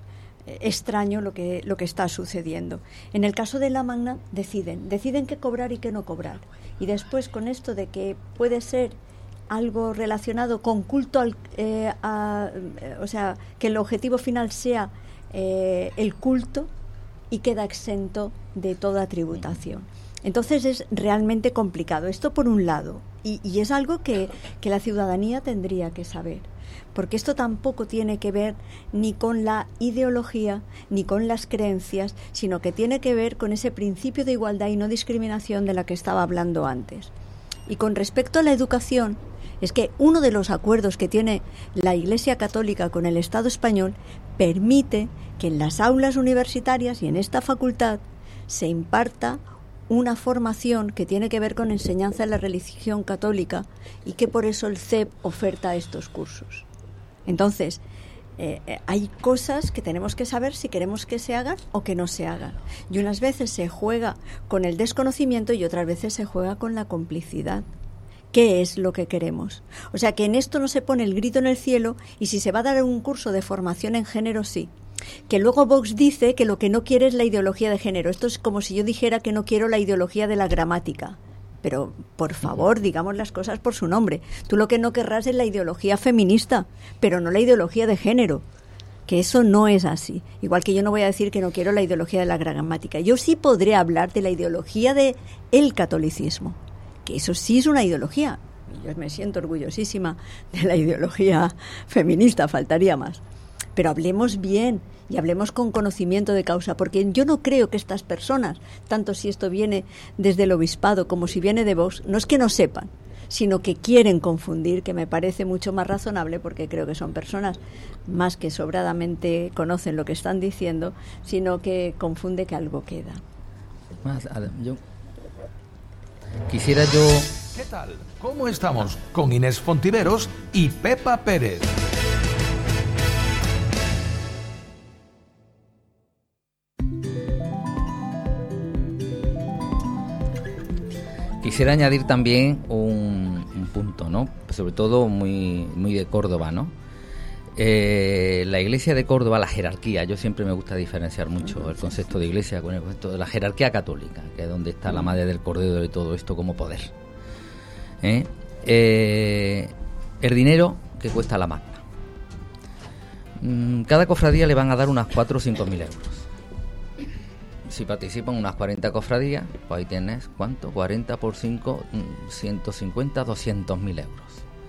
extraño lo que lo que está sucediendo. En el caso de la Magna deciden, deciden qué cobrar y qué no cobrar. Y después, con esto de que puede ser algo relacionado con culto al, eh, a, o sea, que el objetivo final sea eh, el culto, y queda exento de toda tributación. Entonces es realmente complicado. Esto por un lado, y, y es algo que, que la ciudadanía tendría que saber, porque esto tampoco tiene que ver ni con la ideología ni con las creencias, sino que tiene que ver con ese principio de igualdad y no discriminación de la que estaba hablando antes. Y con respecto a la educación, es que uno de los acuerdos que tiene la Iglesia Católica con el Estado español permite que en las aulas universitarias y en esta facultad se imparta una formación que tiene que ver con enseñanza de la religión católica, y que por eso el C E P oferta estos cursos. Entonces, eh, eh, hay cosas que tenemos que saber si queremos que se hagan o que no se hagan. Y unas veces se juega con el desconocimiento y otras veces se juega con la complicidad. ¿Qué es lo que queremos? O sea, que en esto no se pone el grito en el cielo, y si se va a dar un curso de formación en género, sí. Que luego Vox dice que lo que no quiere es la ideología de género. Esto es como si yo dijera que no quiero la ideología de la gramática. Pero, por favor, digamos las cosas por su nombre. Tú lo que no querrás es la ideología feminista, pero no la ideología de género. Que eso no es así. Igual que yo no voy a decir que no quiero la ideología de la gramática. Yo sí podré hablar de la ideología de el catolicismo, que eso sí es una ideología. Yo me siento orgullosísima de la ideología feminista, faltaría más. pero hablemos bien y hablemos con conocimiento de causa, porque yo no creo que estas personas, tanto si esto viene desde el obispado como si viene de Vox, no es que no sepan, sino que quieren confundir, que me parece mucho más razonable, porque creo que son personas más que sobradamente conocen lo que están diciendo, sino que confunde que algo queda.
Más, yo quisiera yo...
¿Qué tal? ¿Cómo estamos? Con Inés Fontiveros y Pepa Pérez.
Quisiera añadir también un, un punto, ¿no? Sobre todo muy, muy de Córdoba, ¿no? Eh, la Iglesia de Córdoba, la jerarquía, yo siempre me gusta diferenciar mucho el concepto de Iglesia con el concepto de la jerarquía católica, que es donde está la madre del Cordero y todo esto como poder. ¿Eh? Eh, el dinero que cuesta la Magna. Mm, cada cofradía le van a dar unas cuatro o cinco mil euros. Si participan unas cuarenta cofradías, pues ahí tienes, ¿cuánto? cuarenta por cinco, ciento cincuenta, doscientos mil euros.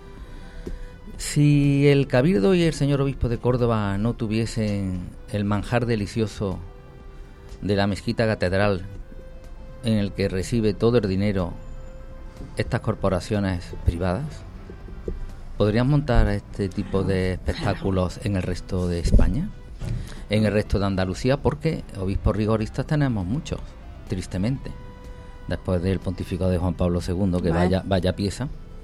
Si el Cabildo y el señor Obispo de Córdoba no tuviesen el manjar delicioso de la mezquita catedral, en el que recibe todo el dinero estas corporaciones privadas, ¿podrían montar este tipo de espectáculos en el resto de España? En el resto de Andalucía, porque obispos rigoristas tenemos muchos, tristemente, después del pontificado de Juan Pablo segundo, que vaya, vaya pieza.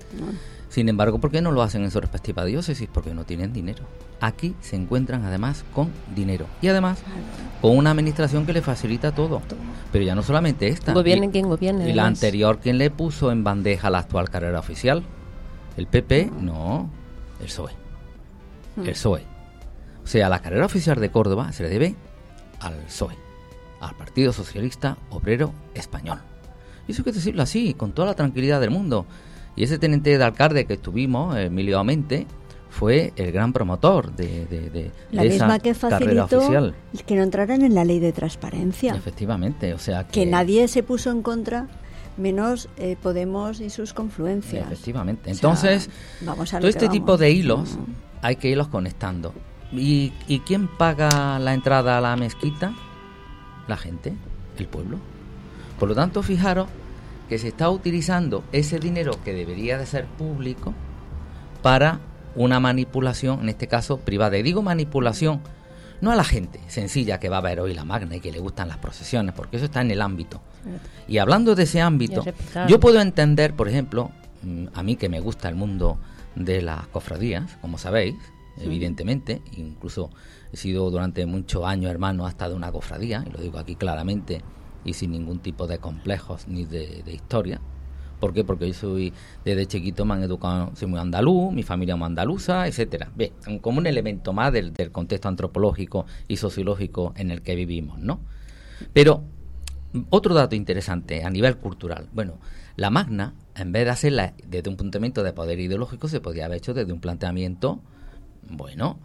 Sin embargo, ¿por qué no lo hacen en su respectiva diócesis? Porque no tienen dinero. Aquí se encuentran además con dinero y además con una administración que le facilita todo. Pero ya no solamente esta.
Gobierne quien gobierne.
Y la anterior, ¿quién le puso en bandeja la actual carrera oficial? ¿El P P? No, el P S O E. El P S O E. O sea, la carrera oficial de Córdoba se le debe al P S O E, al Partido Socialista Obrero Español. Y eso hay que decirlo así, con toda la tranquilidad del mundo. Y ese teniente de alcalde que estuvimos, Emilio Aumente, fue el gran promotor de, de, de,
la
de
misma
esa
que
carrera oficial.
Que no entraran en la ley de transparencia.
Efectivamente, o sea que...
Que nadie se puso en contra, menos eh, Podemos y sus confluencias.
Efectivamente. Entonces,
o sea, vamos a
todo este
vamos.
tipo de hilos no. hay que irlos conectando. ¿Y, ¿Y quién paga la entrada a la mezquita? La gente, el pueblo. Por lo tanto, fijaros que se está utilizando ese dinero que debería de ser público para una manipulación, en este caso privada. Y digo manipulación no a la gente sencilla que va a ver hoy la Magna y que le gustan las procesiones, porque eso está en el ámbito. Y hablando de ese ámbito, yo puedo entender, por ejemplo, a mí que me gusta el mundo de las cofradías, como sabéis, evidentemente, incluso he sido durante muchos años hermano hasta de una cofradía, y lo digo aquí claramente y sin ningún tipo de complejos ni de, de historia. ¿Por qué? Porque yo soy, desde chiquito me han educado, soy muy andaluz, mi familia es muy andaluza, etcétera. Bien, como un elemento más del, del contexto antropológico y sociológico en el que vivimos, ¿no? Pero otro dato interesante a nivel cultural, bueno, la Magna, en vez de hacerla desde un planteamiento de poder ideológico, se podía haber hecho desde un planteamiento, bueno,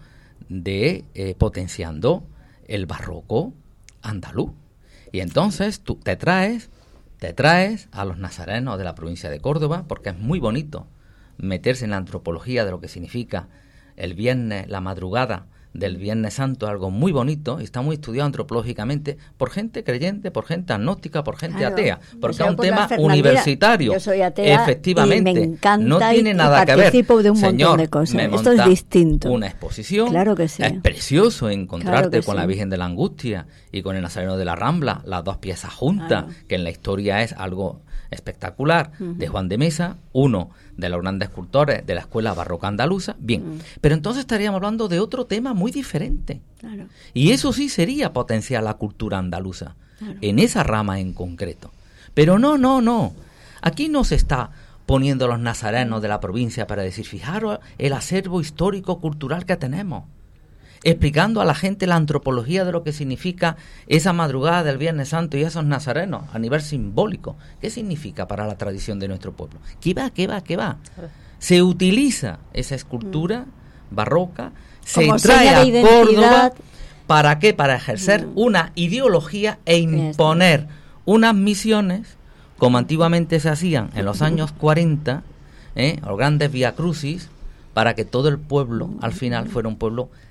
de eh, potenciando el barroco andaluz. Y entonces tú te traes, te traes a los nazarenos de la provincia de Córdoba, porque es muy bonito meterse en la antropología de lo que significa el viernes, la madrugada del Viernes Santo, algo muy bonito, y está muy estudiado antropológicamente por gente creyente, por gente agnóstica, por gente claro, atea, porque es un tema universitario.
Yo soy atea
efectivamente,
y me encanta
no tiene
y,
nada
y
que ver.
Participo de un
Señor,
montón de cosas.
me
Esto es distinto.
Una exposición,
claro que sí.
Es precioso encontrarte
claro
con
sí.
la Virgen de la Angustia y con el Nazareno de la Rambla, las dos piezas juntas, claro. que en la historia es algo espectacular, uh-huh. de Juan de Mesa, uno de los grandes escultores de la escuela barroca andaluza. Bien, uh-huh. pero entonces estaríamos hablando de otro tema muy diferente.
Claro.
Y eso sí sería potenciar la cultura andaluza, claro. en esa rama en concreto. Pero no, no, no. Aquí no se está poniendo los nazarenos de la provincia para decir, fijaros el acervo histórico-cultural que tenemos. Explicando a la gente la antropología de lo que significa esa madrugada del Viernes Santo y esos nazarenos a nivel simbólico. ¿Qué significa para la tradición de nuestro pueblo? ¿Qué va, qué va, qué va? Se utiliza esa escultura barroca, se
como
trae a
de
Córdoba, ¿para qué? Para ejercer mm. una ideología e imponer unas misiones, como antiguamente se hacían en los años cuarenta, ¿eh? los grandes viacrucis, para que todo el pueblo, al final, fuera un pueblo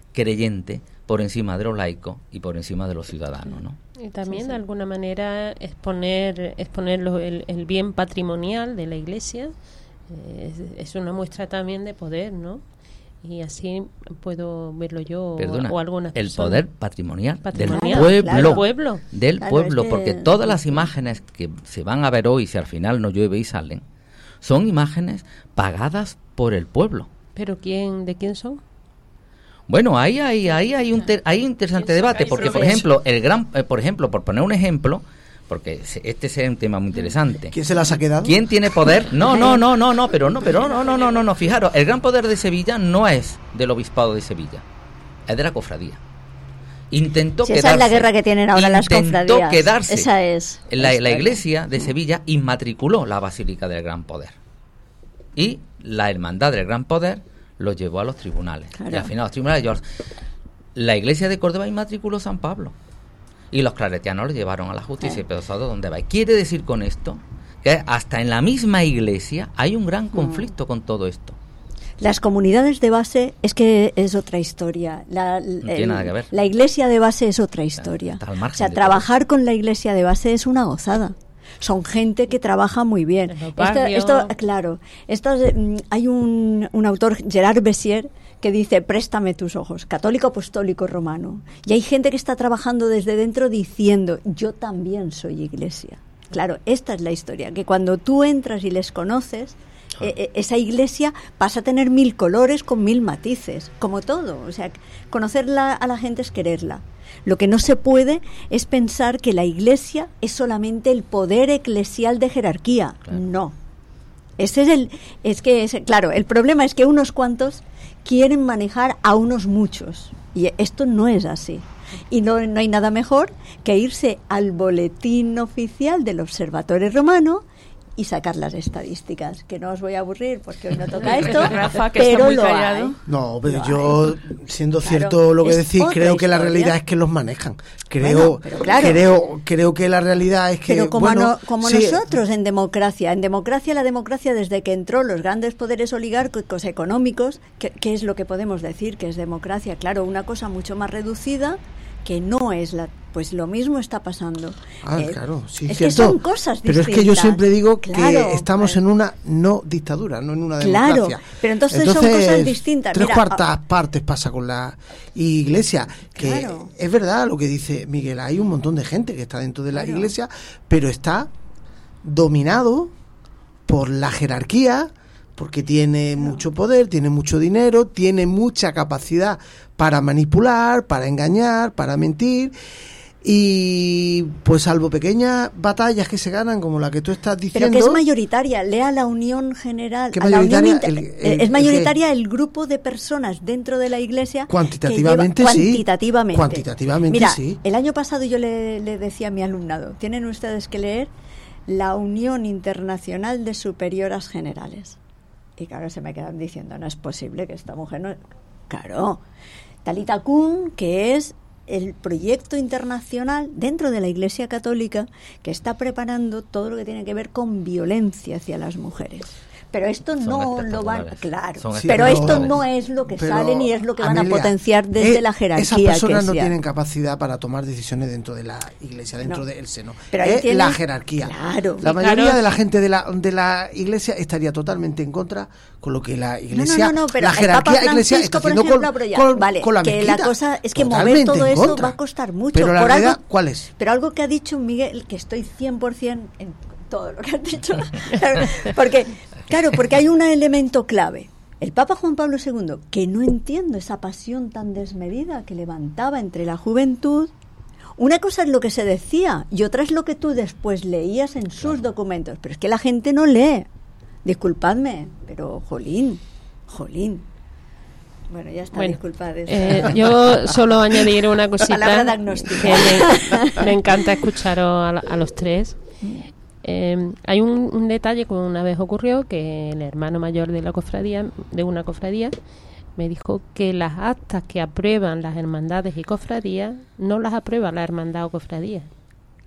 creyente por encima de los laicos y por encima de los ciudadanos, ¿no?
Y también
Sí, sí.
de alguna manera exponer, exponer lo- el, el bien patrimonial de la Iglesia eh, es, es una muestra también de poder, ¿no? Y así puedo verlo yo
Perdona,
o algunas
el
personas.
poder patrimonial,
Patrimonial,
del pueblo,
claro.
pueblo.
del
Claro,
pueblo,
es que-
porque todas las imágenes que se van a ver hoy, si al final no llueve y salen, son imágenes pagadas por el pueblo.
Pero quién, ¿de quién son?
Bueno, ahí hay, ahí hay un ter- hay un interesante debate, porque por ejemplo, el gran, eh, por ejemplo, por poner un ejemplo, porque se- este es un tema muy interesante.
¿Quién se las ha quedado?
¿Quién tiene poder? No, no, no, no, no, pero no, pero no, no, no, no, no. Fijaros, el gran poder de Sevilla no es del obispado de Sevilla, es de la cofradía. Intentó
Si
quedarse.
esa es la guerra que tienen ahora las
intentó
cofradías.
quedarse.
Esa es.
La,
la
la
historia.
iglesia de Sevilla inmatriculó la Basílica del Gran Poder. Y la Hermandad del Gran Poder lo llevó a los tribunales.
Claro.
Y al final los tribunales llevaron- La iglesia de Córdoba inmatriculó San Pablo. Y los claretianos lo llevaron a la justicia.
Eh.
Pero ¿sabes dónde va? Quiere decir con esto que hasta en la misma iglesia hay un gran conflicto con todo esto.
Las comunidades de base es que es otra historia. La,
tiene nada que ver.
La iglesia de base es otra historia.
está al margen
O sea,
de
trabajar con la iglesia de base es una gozada. Son gente que trabaja muy bien.
En los
Esto,
barrios.
esto, claro, esto es, mm, hay un, un autor, Gerard Bessier, que dice, préstame tus ojos, católico, apostólico, romano. Y hay gente que está trabajando desde dentro diciendo, yo también soy iglesia. Claro, esta es la historia, que cuando tú entras y les conoces, eh, eh, esa iglesia pasa a tener mil colores con mil matices, como todo. O sea, conocerla a la gente es quererla. Lo que no se puede es pensar que la iglesia es solamente el poder eclesial de jerarquía.
Claro.
No. Ese es el, es que es, claro, el problema es que unos cuantos quieren manejar a unos muchos y esto no es así. Y no, no hay nada mejor que irse al boletín oficial del Observatorio Romano y sacar las estadísticas, que no os voy a aburrir porque hoy no toca esto,
Rafa, que está
pero
muy
lo
callado.
hay.
No, pero
Lo
yo, siendo
Claro,
cierto lo que
es
decís,
otra
creo que la
historia.
realidad es que los manejan. Creo,
Bueno, pero claro.
creo, creo que la realidad es que,
Pero como,
bueno,
no- como
sí,
nosotros en democracia, en democracia, la democracia desde que entró los grandes poderes oligárquicos económicos, ¿qué, qué es lo que podemos decir que es democracia? Claro, una cosa mucho más reducida que no es la... Pues lo mismo está pasando.
Ah,
Eh,
claro, sí,
es
cierto.
que son cosas
Pero
distintas.
es que yo siempre digo que
Claro,
estamos
claro.
en una no dictadura, no en una
Claro,
democracia.
pero entonces son cosas distintas.
Tres
Mira,
cuartas
a-
partes pasa con la iglesia. Que
Claro.
es verdad lo que dice Miguel, hay un montón de gente que está dentro de la
Claro.
iglesia, pero está dominado por la jerarquía, porque tiene mucho poder, tiene mucho dinero, tiene mucha capacidad para manipular, para engañar, para mentir. Y pues salvo pequeñas batallas que se ganan como la que tú estás diciendo,
Pero que es mayoritaria, lea la Unión General.
¿Qué
a la Unión
mayoritaria?
Inter-
El-
eh,
el-
es
el
mayoritaria
qué?
el grupo de personas dentro de la Iglesia. que
Cuantitativamente
lleva-
sí.
Cuantitativamente.
Cuantitativamente
Mira,
sí.
el año pasado yo le, le decía a mi alumnado, tienen ustedes que leer la Unión Internacional de Superioras Generales. Y claro, se me quedan diciendo, no es posible que esta mujer no... Claro. Talita Kun, que es el proyecto internacional dentro de la Iglesia Católica que está preparando todo lo que tiene que ver con violencia hacia las mujeres. Pero esto
Son
no lo van,
espectaculares.
claro,
Son
Sí,
pero
pero-
esto no es lo que
pero,
sale ni es lo que van
Amelia,
a potenciar desde
eh,
la jerarquía.
Esas personas no
eclesial.
tienen capacidad para tomar decisiones dentro de la iglesia, dentro
No.
del seno.
Pero ahí
es
tienen-
la jerarquía.
Claro.
La
Sí,
mayoría
claro.
de la gente de la, de la iglesia estaría totalmente en contra con lo que la iglesia,
no, no, no, pero
la
el
jerarquía
Papa
eclesial
Francisco,
está
por
haciendo
ejemplo,
con,
pero ya,
con-
vale,
con la
que la
mezquita.
cosa es que mover
Totalmente
todo
en
eso
contra.
va a costar mucho.
Pero la
Por
realidad,
algo-
¿cuál es?
Pero algo que ha dicho Miguel, que estoy cien por ciento en todo lo que has dicho, porque, claro, porque hay un elemento clave. El Papa Juan Pablo segundo, que no entiendo esa pasión tan desmedida que levantaba entre la juventud. Una cosa es lo que se decía y otra es lo que tú después leías en sus documentos. Pero es que la gente no lee. Disculpadme, pero jolín, jolín. Bueno, ya está,
Bueno,
disculpad. eso.
Eh, yo solo añadir una cosita
Palabra diagnóstica.
que me, me encanta escucharos a, la- a los tres. Eh, hay un, un detalle que una vez ocurrió, que el hermano mayor de la cofradía, de una cofradía, me dijo que las actas que aprueban las hermandades y cofradías no las aprueba la hermandad o cofradía,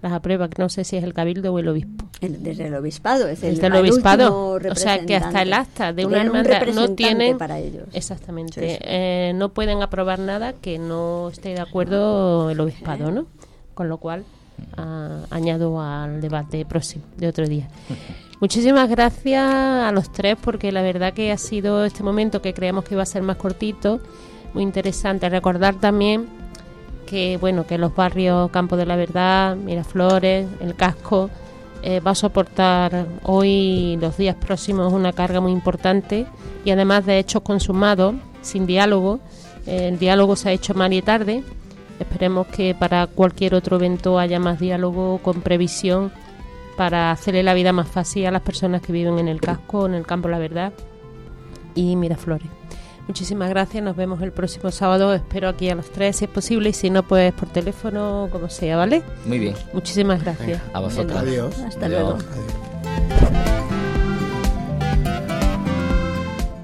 las aprueba, que no sé si es el Cabildo o el Obispo.
El, desde el Obispado, es el,
Desde el
el
Obispado,
último
o sea que hasta el acta de una
Tienen un
hermandad no
representante
tienen...
para ellos.
Exactamente,
Sí, sí.
Eh, no pueden aprobar nada que no esté de acuerdo el Obispado, ¿no? Con lo cual, ah, añado al debate próximo, de otro día. Muchísimas gracias a los tres, porque la verdad que ha sido este momento que creíamos que iba a ser más cortito, muy interesante. Recordar también que bueno que los barrios Campo de la Verdad, Miraflores, El Casco, eh, va a soportar hoy, los días próximos, una carga muy importante, y además de hechos consumados, sin diálogo. Eh, el diálogo se ha hecho mal y tarde. Esperemos que para cualquier otro evento haya más diálogo con previsión, para hacerle la vida más fácil a las personas que viven en el Casco, en el Campo de la Verdad y Miraflores. Muchísimas gracias, nos vemos el próximo sábado, espero aquí a los tres si es posible, y si no, pues por teléfono, como sea, ¿vale?
Muy bien.
Muchísimas gracias.
A vosotros.
Adiós.
Hasta
Adiós.
luego.
Adiós.